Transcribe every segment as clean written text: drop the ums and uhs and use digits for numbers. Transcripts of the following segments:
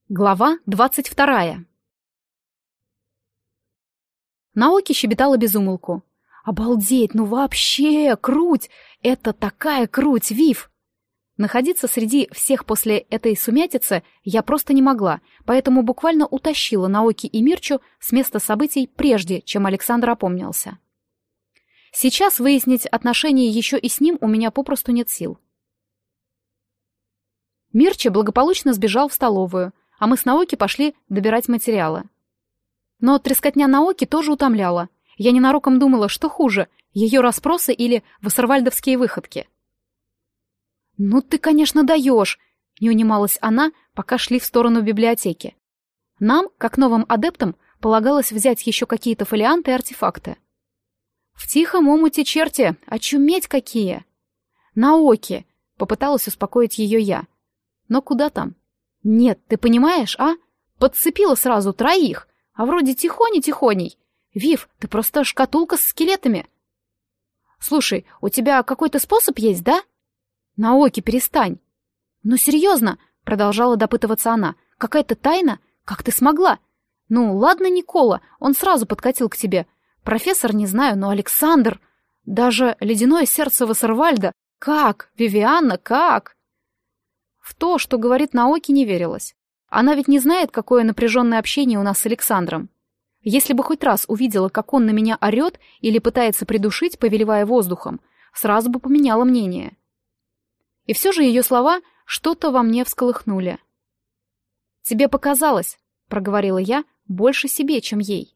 Глава 22. Наоки щебетала без умолку. «Обалдеть, ну вообще, круть! Это такая круть, Вив!» Находиться среди всех после этой сумятицы я просто не могла, поэтому буквально утащила Наоки и Мирчу с места событий прежде, чем Александр опомнился. Сейчас выяснить отношения еще и с ним у меня попросту нет сил. Мирча благополучно сбежал в столовую, а мы с Наоки пошли добирать материалы. Но трескотня Наоки тоже утомляла. Я ненароком думала, что хуже, ее расспросы или вассервальдовские выходки. «Ну ты, конечно, даешь!» — не унималась она, пока шли в сторону библиотеки. Нам, как новым адептам, полагалось взять еще какие-то фолианты и артефакты. «В тихом омуте черти! Очуметь какие!» «Наоки!» — попыталась успокоить ее я. «Но куда там?» «Нет, ты понимаешь, а? Подцепила сразу троих, а вроде тихоней-тихоней. Вив, ты просто шкатулка с скелетами». «Слушай, у тебя какой-то способ есть, да?» «Наоки, перестань». «Ну, серьезно?» — продолжала допытываться она. «Какая-то тайна? Как ты смогла?» «Ну, ладно, Никола, он сразу подкатил к тебе. Профессор, не знаю, но Александр. Даже ледяное сердце Вассервальда. Как? Вивианна, как?» В то, что говорит Наоки, не верилось. Она ведь не знает, какое напряженное общение у нас с Александром. Если бы хоть раз увидела, как он на меня орет или пытается придушить, повелевая воздухом, сразу бы поменяла мнение. И все же ее слова что-то во мне всколыхнули. «Тебе показалось», — проговорила я, — «больше себе, чем ей».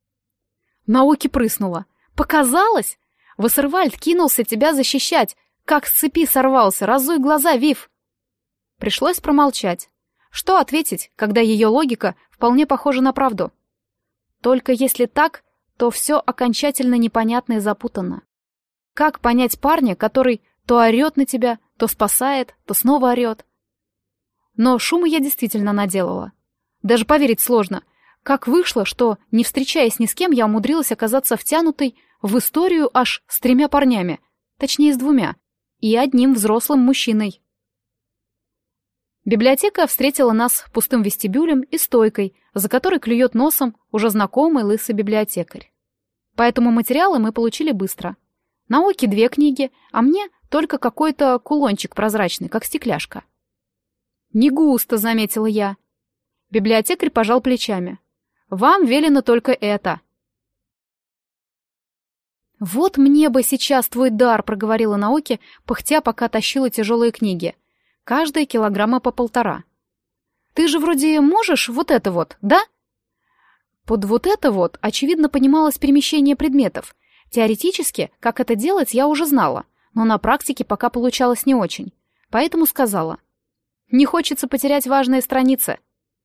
Наоки прыснула. «Показалось? Вассервальд кинулся тебя защищать, как с цепи сорвался, разуй глаза, Вив». Пришлось промолчать. Что ответить, когда ее логика вполне похожа на правду? Только если так, то все окончательно непонятно и запутанно. Как понять парня, который то орет на тебя, то спасает, то снова орет? Но шума я действительно наделала. Даже поверить сложно. Как вышло, что, не встречаясь ни с кем, я умудрилась оказаться втянутой в историю аж с 3 парнями, точнее, с 2, и одним взрослым мужчиной. Библиотека встретила нас пустым вестибюлем и стойкой, за которой клюет носом уже знакомый лысый библиотекарь. Поэтому материалы мы получили быстро. Наоки 2 книги, а мне только какой-то кулончик прозрачный, как стекляшка. «Не густо», — заметила я. Библиотекарь пожал плечами. «Вам велено только это». «Вот мне бы сейчас твой дар», — проговорила Наоки, пыхтя, пока тащила тяжелые книги. Каждая килограмма по 1,5. «Ты же вроде можешь вот это вот, да?» Под вот это вот, очевидно, понималось перемещение предметов. Теоретически, как это делать, я уже знала, но на практике пока получалось не очень. Поэтому сказала. «Не хочется потерять важные страницы».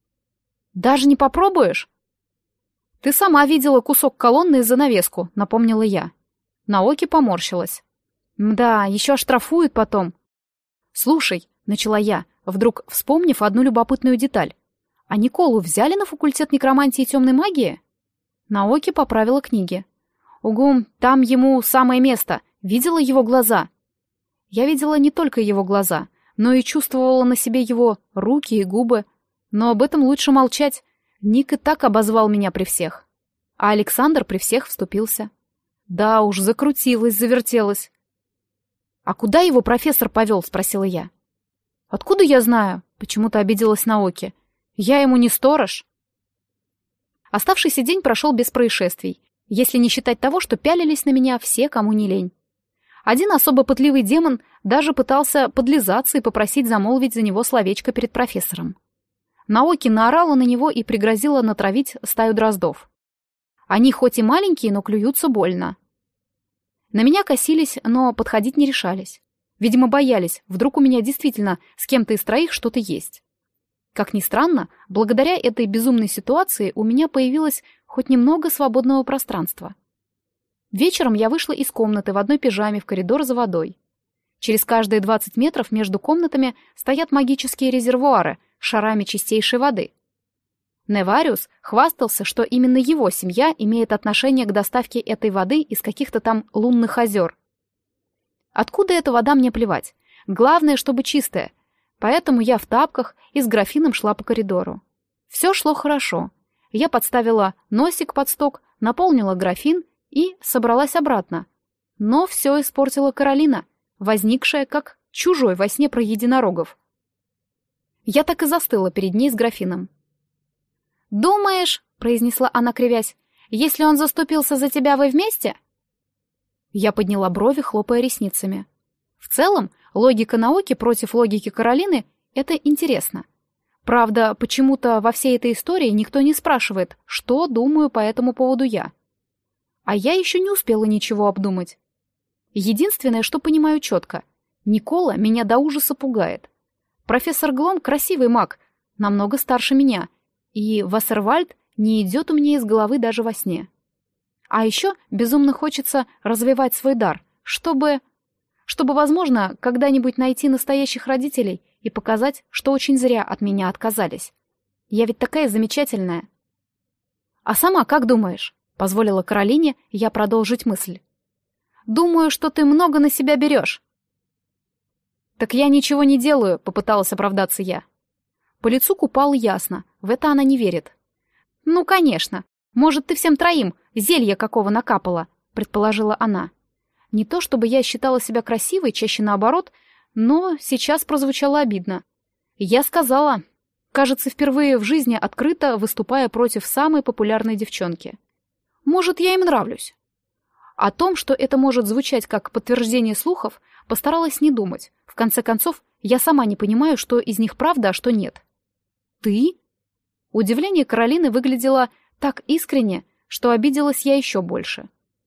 «Даже не попробуешь?» «Ты сама видела кусок колонны и занавеску», — напомнила я. Наоки поморщилась. «Да, еще оштрафуют потом». «Слушай», — начала я, вдруг вспомнив одну любопытную деталь. «А Николу взяли на факультет некромантии и темной магии?» Наоки поправила книги. «Угу, там ему самое место. Видела его глаза?» Я видела не только его глаза, но и чувствовала на себе его руки и губы. Но об этом лучше молчать. Ник и так обозвал меня при всех. А Александр при всех вступился. Да уж, закрутилась, завертелась. «А куда его профессор повел?» — спросила я. «Откуда я знаю?» — почему-то обиделась Наоки. «Я ему не сторож». Оставшийся день прошел без происшествий, если не считать того, что пялились на меня все, кому не лень. Один особо пытливый демон даже пытался подлизаться и попросить замолвить за него словечко перед профессором. Наоки наорала на него и пригрозила натравить стаю дроздов. Они хоть и маленькие, но клюются больно. На меня косились, но подходить не решались. Видимо, боялись, вдруг у меня действительно с кем-то из 3 что-то есть. Как ни странно, благодаря этой безумной ситуации у меня появилось хоть немного свободного пространства. Вечером я вышла из комнаты в одной пижаме в коридор за водой. Через каждые 20 метров между комнатами стоят магические резервуары с шарами чистейшей воды. Невариус хвастался, что именно его семья имеет отношение к доставке этой воды из каких-то там лунных озер. Откуда эта вода, мне плевать. Главное, чтобы чистая. Поэтому я в тапках и с графином шла по коридору. Все шло хорошо. Я подставила носик под сток, наполнила графин и собралась обратно. Но все испортила Каролина, возникшая как чужой во сне про единорогов. Я так и застыла перед ней с графином. «Думаешь, — произнесла она, кривясь, — если он заступился за тебя, вы вместе?» Я подняла брови, хлопая ресницами. В целом, логика науки против логики Каролины — это интересно. Правда, почему-то во всей этой истории никто не спрашивает, что думаю по этому поводу я. А я еще не успела ничего обдумать. Единственное, что понимаю четко — Никола меня до ужаса пугает. Профессор Глом — красивый маг, намного старше меня, и Вассервальд не идет у меня из головы даже во сне. А еще безумно хочется развивать свой дар, чтобы, возможно, когда-нибудь найти настоящих родителей и показать, что очень зря от меня отказались. Я ведь такая замечательная. «А сама как думаешь?» — позволила Каролине я продолжить мысль. «Думаю, что ты много на себя берешь». «Так я ничего не делаю», — попыталась оправдаться я. По лицу Купалы ясно, в это она не верит. «Ну, конечно. Может, ты всем троим зелья какого накапала», — предположила она. Не то чтобы я считала себя красивой, чаще наоборот, но сейчас прозвучало обидно. Я сказала, кажется, впервые в жизни открыто выступая против самой популярной девчонки. Может, я им нравлюсь. О том, что это может звучать как подтверждение слухов, постаралась не думать. В конце концов, я сама не понимаю, что из них правда, а что нет. «Ты?» Удивление Каролины выглядело так искренне, что обиделась я еще больше.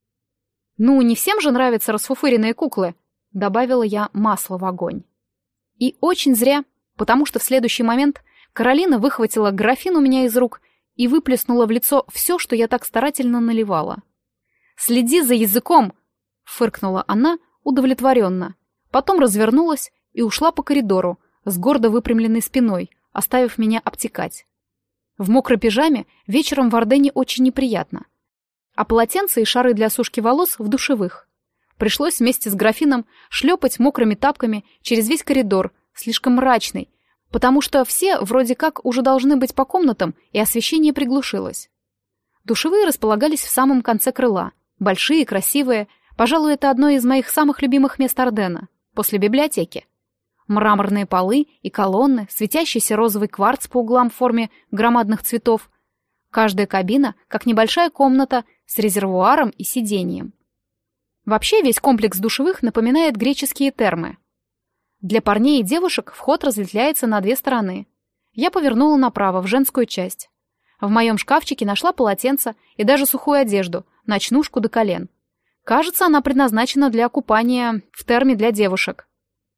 «Ну, не всем же нравятся расфуфыренные куклы», — добавила я масло в огонь. И очень зря, потому что в следующий момент Каролина выхватила графин у меня из рук и выплеснула в лицо все, что я так старательно наливала. «Следи за языком!» — фыркнула она удовлетворенно. Потом развернулась и ушла по коридору с гордо выпрямленной спиной, оставив меня обтекать. В мокрой пижаме вечером в Ордене очень неприятно. А полотенца и шары для сушки волос в душевых. Пришлось вместе с графином шлепать мокрыми тапками через весь коридор, слишком мрачный, потому что все вроде как уже должны быть по комнатам, и освещение приглушилось. Душевые располагались в самом конце крыла, большие, красивые, пожалуй, это одно из моих самых любимых мест Ордена, после библиотеки. Мраморные полы и колонны, светящийся розовый кварц по углам в форме громадных цветов. Каждая кабина, как небольшая комната, с резервуаром и сиденьем. Вообще весь комплекс душевых напоминает греческие термы. Для парней и девушек вход разветвляется на две стороны. Я повернула направо, в женскую часть. В моем шкафчике нашла полотенце и даже сухую одежду, ночнушку до колен. Кажется, она предназначена для купания в терме для девушек.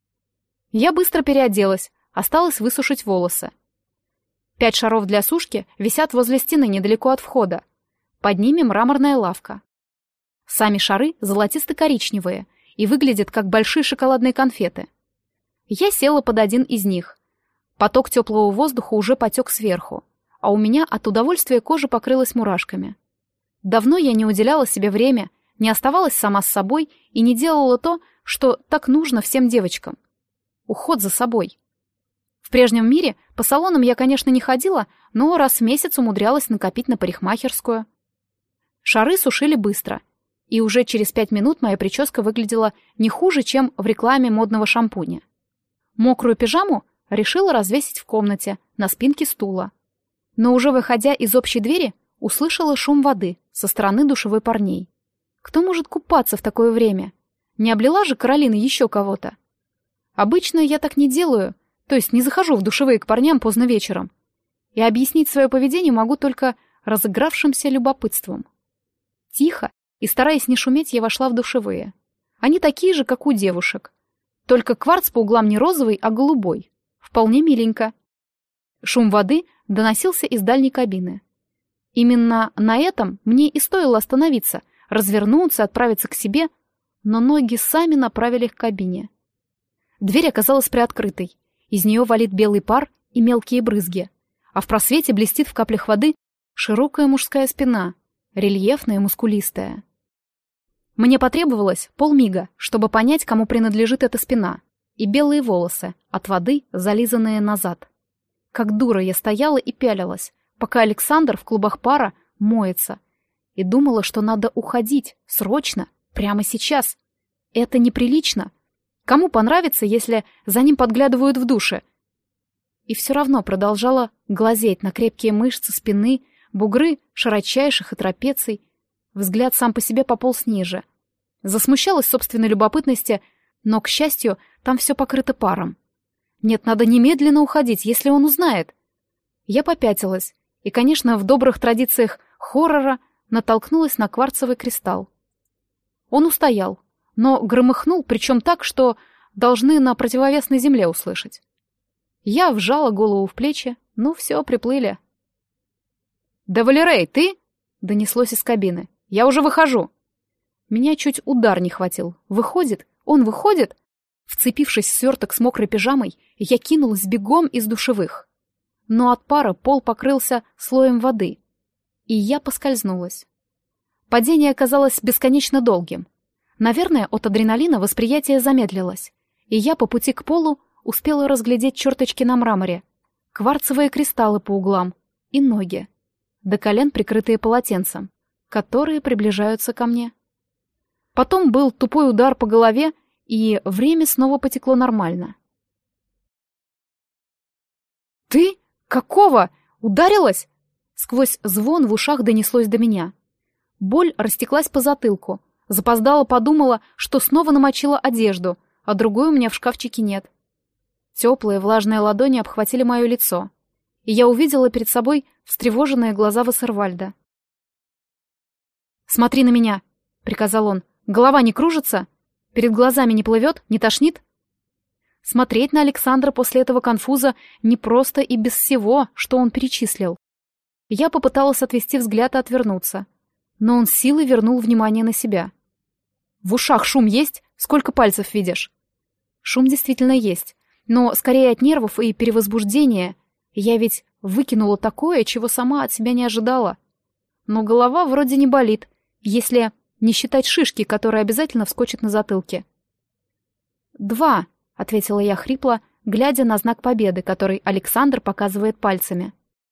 Я быстро переоделась, осталось высушить волосы. 5 шаров для сушки висят возле стены недалеко от входа. Под ними мраморная лавка. Сами шары золотисто-коричневые и выглядят как большие шоколадные конфеты. Я села под один из них. Поток теплого воздуха уже потек сверху, а у меня от удовольствия кожа покрылась мурашками. Давно я не уделяла себе время, не оставалась сама с собой и не делала то, что так нужно всем девочкам. Уход за собой. В прежнем мире по салонам я, конечно, не ходила, но раз в месяц умудрялась накопить на парикмахерскую. Шары сушили быстро, и уже через 5 минут моя прическа выглядела не хуже, чем в рекламе модного шампуня. Мокрую пижаму решила развесить в комнате, на спинке стула. Но уже выходя из общей двери, услышала шум воды со стороны душевой парней. Кто может купаться в такое время? Не облила же Каролина еще кого-то? Обычно я так не делаю, то есть не захожу в душевые к парням поздно вечером. И объяснить свое поведение могу только разыгравшимся любопытством. Тихо и стараясь не шуметь, я вошла в душевые. Они такие же, как у девушек. Только кварц по углам не розовый, а голубой. Вполне миленько. Шум воды доносился из дальней кабины. Именно на этом мне и стоило остановиться, развернуться, отправиться к себе, но ноги сами направили к кабине. Дверь оказалась приоткрытой. Из нее валит белый пар и мелкие брызги, а в просвете блестит в каплях воды широкая мужская спина, рельефная и мускулистая. Мне потребовалось полмига, чтобы понять, кому принадлежит эта спина. и белые волосы, от воды зализанные назад. Как дура я стояла и пялилась, пока Александр в клубах пара моется, и думала, что надо уходить, срочно, прямо сейчас. Это неприлично. Кому понравится, если за ним подглядывают в душе? И все равно продолжала глазеть на крепкие мышцы спины, бугры широчайших и трапеций. Взгляд сам по себе пополз ниже. Засмущалась собственной любопытности, но, к счастью, там все покрыто паром. Нет, надо немедленно уходить, если он узнает. Я попятилась, и, конечно, в добрых традициях хоррора натолкнулась на кварцевый кристалл. Он устоял, но громыхнул, причем так, что должны на противовесной земле услышать. Я вжала голову в плечи, ну все, приплыли. «Да, Валерей, ты?» — донеслось из кабины. «Я уже выхожу». Меня чуть удар не хватил. Выходит? Он выходит? Вцепившись в сверток с мокрой пижамой, я кинулась бегом из душевых. Но от пара пол покрылся слоем воды, и я поскользнулась. Падение оказалось бесконечно долгим. Наверное, от адреналина восприятие замедлилось, и я по пути к полу успела разглядеть черточки на мраморе, кварцевые кристаллы по углам и ноги, до колен прикрытые полотенцем, которые приближаются ко мне. Потом был тупой удар по голове, и время снова потекло нормально. «Ты? Какого? Ударилась?» Сквозь звон в ушах донеслось до меня. Боль растеклась по затылку. Запоздала, подумала, что снова намочила одежду, а другой у меня в шкафчике нет. Теплые влажные ладони обхватили мое лицо, и я увидела перед собой встревоженные глаза Вассервальда. «Смотри на меня!» — приказал он. «Голова не кружится? Перед глазами не плывет? Не тошнит?» Смотреть на Александра после этого конфуза непросто и без всего, что он перечислил. Я попыталась отвести взгляд и отвернуться, но он силой вернул внимание на себя. «В ушах шум есть? Сколько пальцев видишь?» Шум действительно есть, но скорее от нервов и перевозбуждения. Я ведь выкинула такое, чего сама от себя не ожидала. Но голова вроде не болит, если не считать шишки, которая обязательно вскочит на затылке. «2», — ответила я хрипло, глядя на знак победы, который Александр показывает пальцами.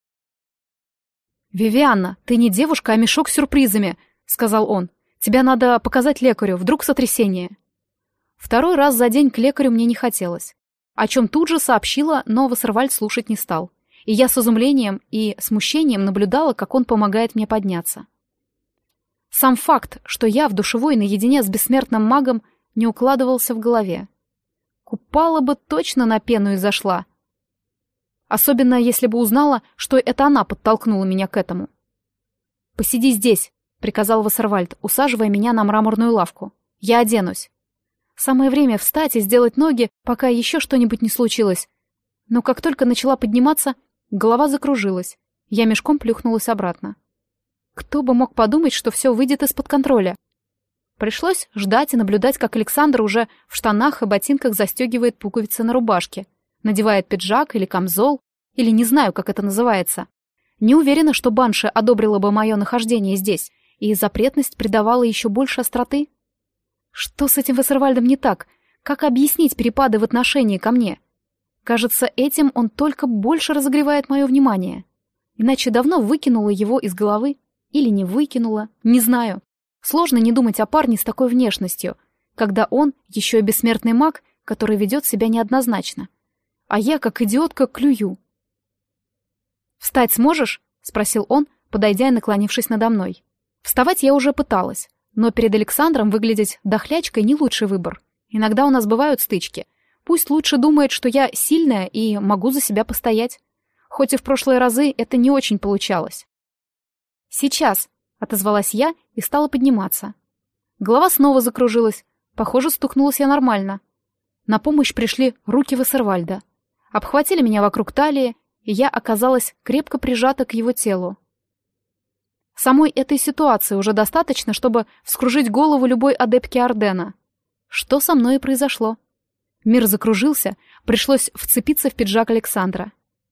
«Вивианна, ты не девушка, а мешок с сюрпризами», — сказал он. «Тебя надо показать лекарю, вдруг сотрясение». Второй раз за день к лекарю мне не хотелось, о чем тут же сообщила, но Вассервальд слушать не стал, и я с изумлением и смущением наблюдала, как он помогает мне подняться. Сам факт, что я в душевой наедине с бессмертным магом, не укладывался в голове. Купала бы точно на пену и зашла. Особенно, если бы узнала, что это она подтолкнула меня к этому. «Посиди здесь», — приказал Вассервальд, усаживая меня на мраморную лавку. «Я оденусь». Самое время встать и сделать ноги, пока еще что-нибудь не случилось. Но как только начала подниматься, голова закружилась. Я мешком плюхнулась обратно. Кто бы мог подумать, что все выйдет из-под контроля? Пришлось ждать и наблюдать, как Александр уже в штанах и ботинках застегивает пуговицы на рубашке, надевает пиджак или камзол, или не знаю, как это называется. Не уверена, что Банши одобрила бы мое нахождение здесь, и запретность придавала еще больше остроты. Что с этим Вассервальдом не так? Как объяснить перепады в отношении ко мне? Кажется, этим он только больше разогревает мое внимание. Иначе давно выкинула его из головы. Или не выкинула, не знаю. Сложно не думать о парне с такой внешностью, когда он еще и бессмертный маг, который ведет себя неоднозначно. А я, как идиотка, клюю. «Встать сможешь?» — спросил он, подойдя и наклонившись надо мной. Вставать я уже пыталась, но перед Александром выглядеть дохлячкой не лучший выбор. Иногда у нас бывают стычки. Пусть лучше думает, что я сильная и могу за себя постоять. Хоть и в прошлые разы это не очень получалось. «Сейчас», — отозвалась я и стала подниматься. Голова снова закружилась. Похоже, стукнулась я нормально. На помощь пришли руки Вассервальда. Обхватили меня вокруг талии, и я оказалась крепко прижата к его телу. Самой этой ситуации уже достаточно, чтобы вскружить голову любой адептке Ордена. Что со мной и произошло. Мир закружился, пришлось вцепиться в пиджак Александра.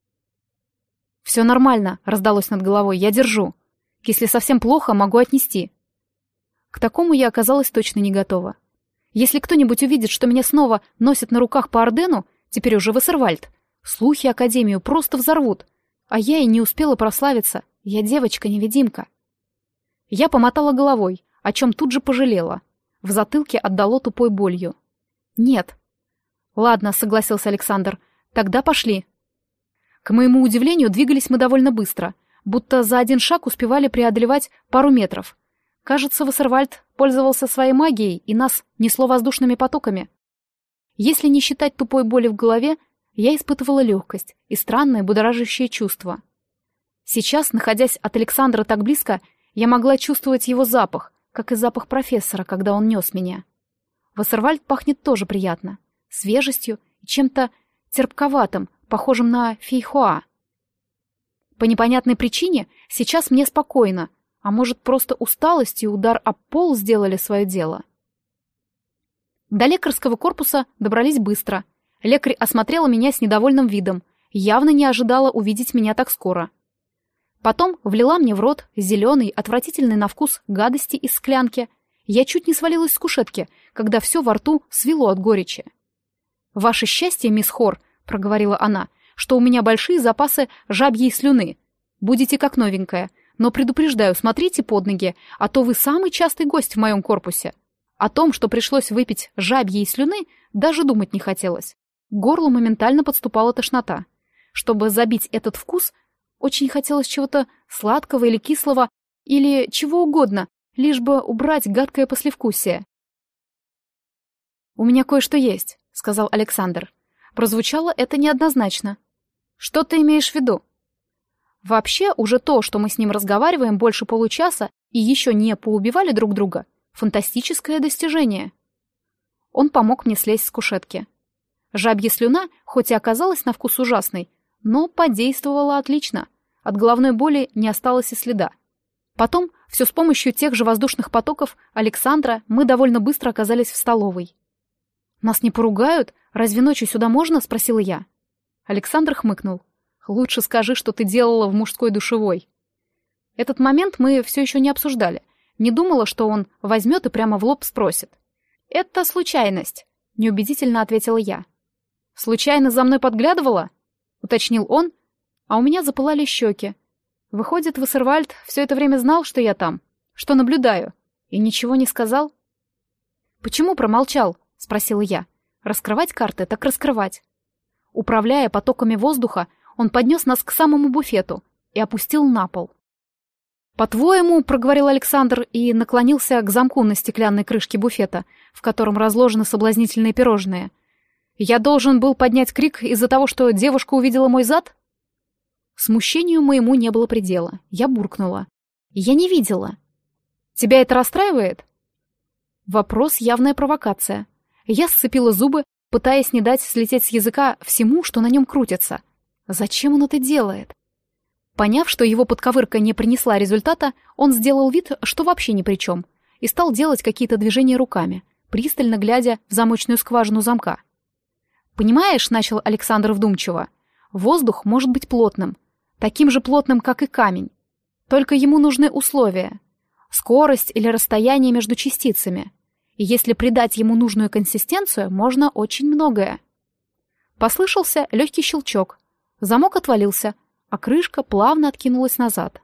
«Все нормально», — раздалось над головой, — «я держу. Если совсем плохо, могу отнести». К такому я оказалась точно не готова. Если кто-нибудь увидит, что меня снова носят на руках по Ордену, теперь уже Вассервальд, слухи Академию просто взорвут. А я и не успела прославиться. Я девочка-невидимка. Я помотала головой, о чем тут же пожалела. В затылке отдало тупой болью. Нет. Ладно, согласился Александр. Тогда пошли. К моему удивлению, двигались мы довольно быстро, будто за один шаг успевали преодолевать пару метров. Кажется, Вассервальд пользовался своей магией и нас несло воздушными потоками. Если не считать тупой боли в голове, я испытывала легкость и странное будоражащее чувство. Сейчас, находясь от Александра так близко, я могла чувствовать его запах, как и запах профессора, когда он нес меня. Вассервальд пахнет тоже приятно, свежестью и чем-то терпковатым, похожим на фейхоа. По непонятной причине сейчас мне спокойно, а может, просто усталость и удар об пол сделали свое дело. До лекарского корпуса добрались быстро. Лекарь осмотрела меня с недовольным видом, явно не ожидала увидеть меня так скоро. Потом влила мне в рот зеленый, отвратительный на вкус гадости из склянки. Я чуть не свалилась с кушетки, когда все во рту свело от горечи. «Ваше счастье, мисс Хор», — проговорила она, — «что у меня большие запасы жабьей слюны. Будете как новенькая, но предупреждаю, смотрите под ноги, а то вы самый частый гость в моем корпусе». О том, что пришлось выпить жабьей слюны, даже думать не хотелось. К горлу моментально подступала тошнота. Чтобы забить этот вкус, очень хотелось чего-то сладкого или кислого, или чего угодно, лишь бы убрать гадкое послевкусие. «У меня кое-что есть», — сказал Александр. Прозвучало это неоднозначно. «Что ты имеешь в виду?» Вообще, уже то, что мы с ним разговариваем больше получаса и еще не поубивали друг друга, фантастическое достижение. Он помог мне слезть с кушетки. Жабья слюна, хоть и оказалась на вкус ужасной, но подействовала отлично. От головной боли не осталось и следа. Потом, все с помощью тех же воздушных потоков Александра, мы довольно быстро оказались в столовой. «Нас не поругают? Разве ночью сюда можно?» — спросила я. Александр хмыкнул. «Лучше скажи, что ты делала в мужской душевой». Этот момент мы все еще не обсуждали. Не думала, что он возьмет и прямо в лоб спросит. «Это случайность», — неубедительно ответила я. «Случайно за мной подглядывала?» — уточнил он, а у меня запылали щеки. Выходит, Вассервальд все это время знал, что я там, что наблюдаю, и ничего не сказал? «Почему промолчал?» — спросила я. «Раскрывать карты, так раскрывать». Управляя потоками воздуха, он поднес нас к самому буфету и опустил на пол. «По-твоему», — проговорил Александр и наклонился к замку на стеклянной крышке буфета, в котором разложены соблазнительные пирожные. «Я должен был поднять крик из-за того, что девушка увидела мой зад?» Смущению моему не было предела. Я буркнула. «Я не видела». «Тебя это расстраивает?» Вопрос — явная провокация. Я сцепила зубы, пытаясь не дать слететь с языка всему, что на нем крутится. Зачем он это делает? Поняв, что его подковырка не принесла результата, он сделал вид, что вообще ни при чем, и стал делать какие-то движения руками, пристально глядя в замочную скважину замка. «Понимаешь», — начал Александр вдумчиво, — «воздух может быть плотным, таким же плотным, как и камень. Только ему нужны условия, скорость или расстояние между частицами, и если придать ему нужную консистенцию, можно очень многое». Послышался легкий щелчок, замок отвалился, а крышка плавно откинулась назад.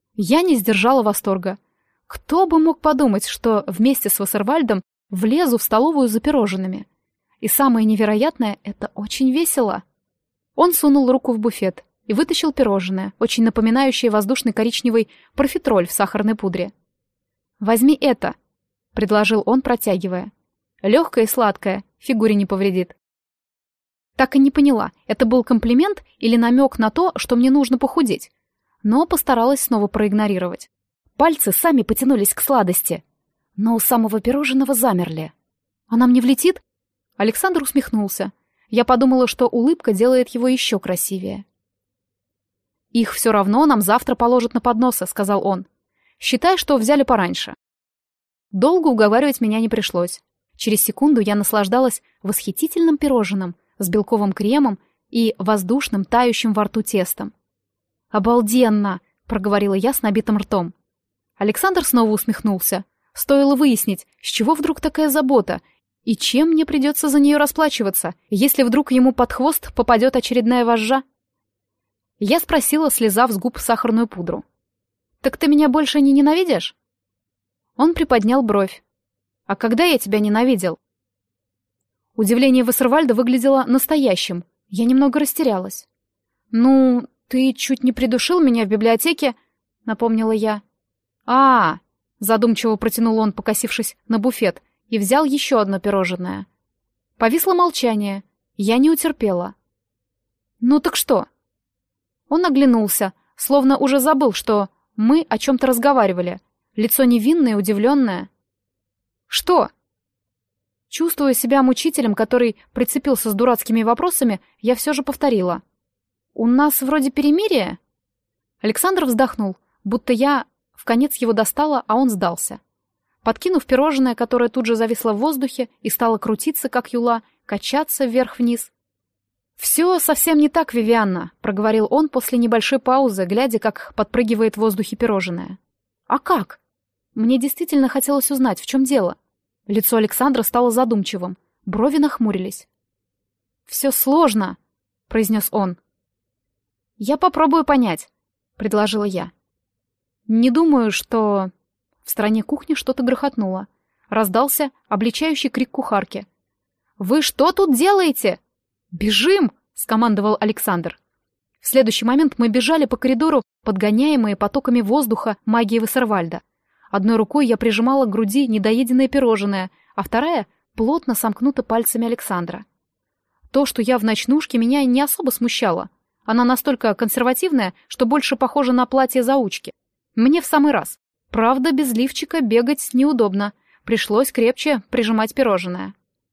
Я не сдержала восторга. Кто бы мог подумать, что вместе с Вассервальдом влезу в столовую за пирожными. И самое невероятное — это очень весело. Он сунул руку в буфет и вытащил пирожное, очень напоминающее воздушный коричневый профитроль в сахарной пудре. «Возьми это», — предложил он, протягивая. «Легкое и сладкое, фигуре не повредит». Так и не поняла, это был комплимент или намек на то, что мне нужно похудеть. Но постаралась снова проигнорировать. Пальцы сами потянулись к сладости, но у самого пирожного замерли. «Она мне влетит?» Александр усмехнулся. Я подумала, что улыбка делает его еще красивее. «Их все равно нам завтра положат на подносы», — сказал он. «Считай, что взяли пораньше». Долго уговаривать меня не пришлось. Через секунду я наслаждалась восхитительным пирожным с белковым кремом и воздушным, тающим во рту тестом. «Обалденно!» — проговорила я с набитым ртом. Александр снова усмехнулся. Стоило выяснить, с чего вдруг такая забота, И чем мне придется за нее расплачиваться, если вдруг ему под хвост попадет очередная вожжа? Я спросила, слезав с губ сахарную пудру. «Так ты меня больше не ненавидишь?» Он приподнял бровь. «А когда я тебя ненавидел?» Удивление Вассервальда выглядело настоящим. Я немного растерялась. «Ну, ты чуть не придушил меня в библиотеке», — напомнила я. Задумчиво протянул он, покосившись на буфет, и взял еще одно пирожное. Повисло молчание. Я не утерпела. «Ну так что?» Он оглянулся, словно уже забыл, что мы о чем-то разговаривали. Лицо невинное, удивленное. «Что?» Чувствуя себя мучителем, который прицепился с дурацкими вопросами, я все же повторила. «У нас вроде перемирие?» Александр вздохнул, будто я вконец его достала, а он сдался. Подкинув пирожное, которое тут же зависло в воздухе и стало крутиться, как юла, качаться вверх-вниз. «Все совсем не так, Вивианна», — проговорил он после небольшой паузы, глядя, как подпрыгивает в воздухе пирожное. «А как?» Мне действительно хотелось узнать, в чем дело. Лицо Александра стало задумчивым, брови нахмурились. «Все сложно», — произнес он. «Я попробую понять», — предложила я. «Не думаю, что...» В стороне кухни что-то грохотнуло. Раздался обличающий крик кухарки. «Вы что тут делаете?» «Бежим!» — скомандовал Александр. В следующий момент мы бежали по коридору, подгоняемые потоками воздуха магии Вассервальда. Одной рукой я прижимала к груди недоеденное пирожное, а вторая плотно сомкнута пальцами Александра. То, что я в ночнушке, меня не особо смущало. Она настолько консервативная, что больше похожа на платье заучки. Мне в самый раз. Правда, без лифчика бегать неудобно. Пришлось крепче прижимать пирожное.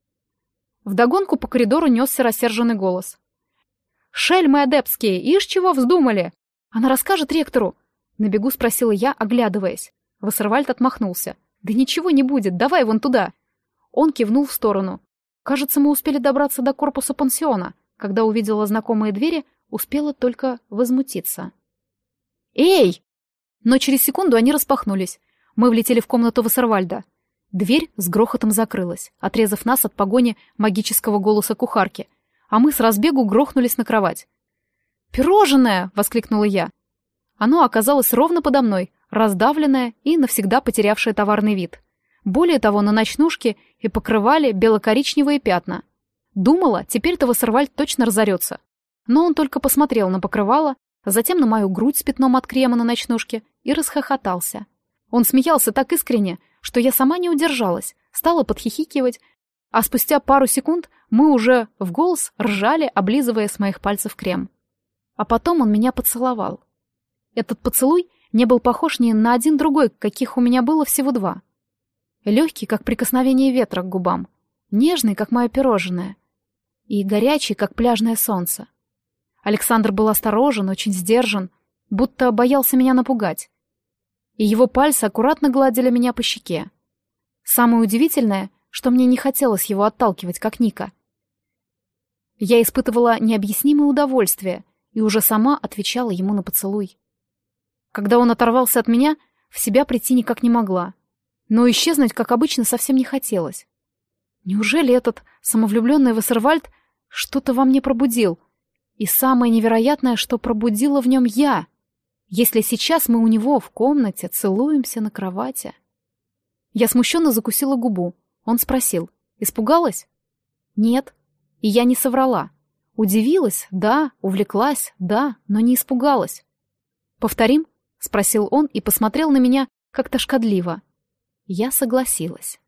Вдогонку по коридору несся рассерженный голос. «Шельмы адепские, ишь чего вздумали? Она расскажет ректору?» На бегу спросила я, оглядываясь. Вассервальд отмахнулся. «Да ничего не будет, давай вон туда!» Он кивнул в сторону. Кажется, мы успели добраться до корпуса пансиона. Когда увидела знакомые двери, успела только возмутиться. «Эй!» Но через секунду они распахнулись. Мы влетели в комнату Вассервальда. Дверь с грохотом закрылась, отрезав нас от погони магического голоса кухарки, а мы с разбегу грохнулись на кровать. «Пирожное!» — воскликнула я. Оно оказалось ровно подо мной, раздавленное и навсегда потерявшее товарный вид. Более того, на ночнушке и покрывали бело-коричневые пятна. Думала, теперь-то Вассервальд точно разорется. Но он только посмотрел на покрывало, затем на мою грудь с пятном от крема на ночнушке и расхохотался. Он смеялся так искренне, что я сама не удержалась, стала подхихикивать, а спустя пару секунд мы уже в голос ржали, облизывая с моих пальцев крем. А потом он меня поцеловал. Этот поцелуй не был похож ни на один другой, каких у меня было всего два. Легкий, как прикосновение ветра к губам, нежный, как мое пирожное, и горячий, как пляжное солнце. Александр был осторожен, очень сдержан, будто боялся меня напугать. И его пальцы аккуратно гладили меня по щеке. Самое удивительное, что мне не хотелось его отталкивать, как Ника. Я испытывала необъяснимое удовольствие и уже сама отвечала ему на поцелуй. Когда он оторвался от меня, в себя прийти никак не могла. Но исчезнуть, как обычно, совсем не хотелось. Неужели этот самовлюбленный Вассервальд что-то во мне пробудил? И самое невероятное, что пробудила в нем я, если сейчас мы у него в комнате целуемся на кровати. Я смущенно закусила губу. Он спросил: «Испугалась?» «Нет». И я не соврала. Удивилась, да, увлеклась, да, но не испугалась. «Повторим?» — спросил он и посмотрел на меня как-то шкодливо. Я согласилась.